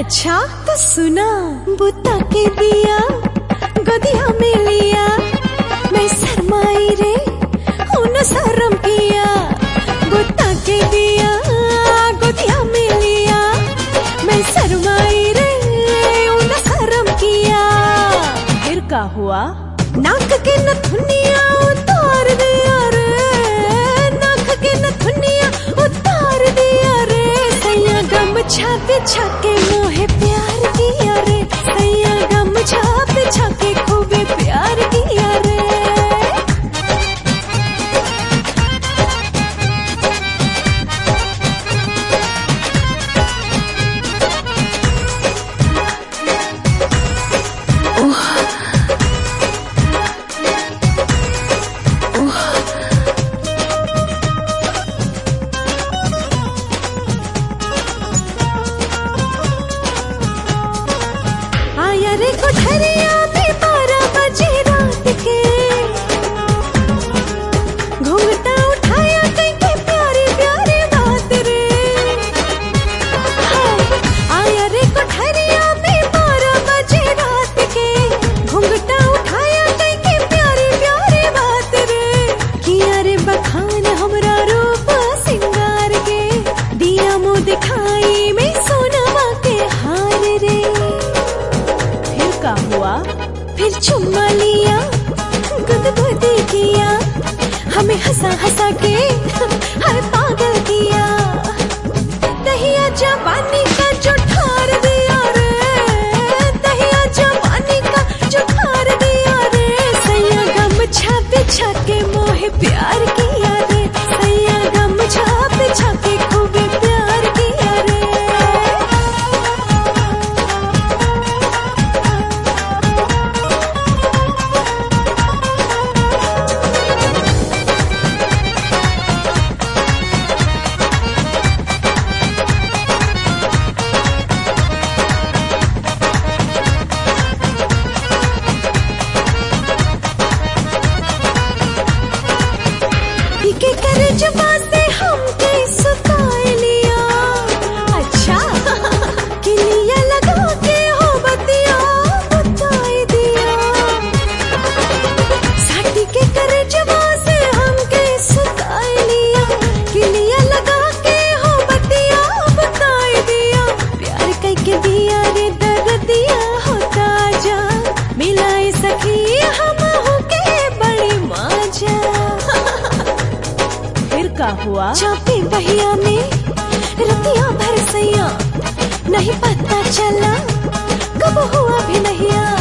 अच्छा तो सुना, बुता के दिया गदिया में लिया, मैं शर्माई रे उन शर्म किया। बुता के दिया गदिया में लिया, मैं शर्माई रे उन शर्म किया। फिर क्या हुआ? नाक के नथुनिया उतार दिया रे, नाक के नथुनिया उतार दिया रे। सैया गमछा बिछा के मोहे प्यार किया रे, सैया गमछा बिछा के खूबे प्यार किया रे। आया रे कोठरिया में 12 बजे रात के, घूंघटा उठाया कहीं के प्यारी प्यारी बात रे। आया रे कोठरिया में 12 बजे रात के, घूंघटा उठाया कहीं के प्यारी प्यारी बात रे। किया रे बखान हमरा रूप सिंगार के, दिया मुँह दिखाई में सोनवा के हार रे। हुआ? फिर चुम्मा लिया, गुदगुदी किया, हमें हंसा हंसा के हर पागल किया। दहिया जवानी का जो ठार दिया रे, दहिया जवानी का जो ठार दिया रे। सैया गमछा बिछा के मोहे प्यार किया रे, सैया गमछा बिछा के खूबे प्यार किया रे। के कर जबा से हमके सुताए लिया, अच्छा किलिया लगा के हो बतिया बताए दिया। साटी के कर जबा से हमके सुताए लिया, किलिया लगा के हो बतिया बताए दिया। प्यार कई के दिया रे दर्दिया होता जा, मिलाए सखी हम होके बड़ी मजा। क्या हुआ? चापे बहिया में रतिया भर सैया, नहीं पता चला कब हुआ भी नहीं।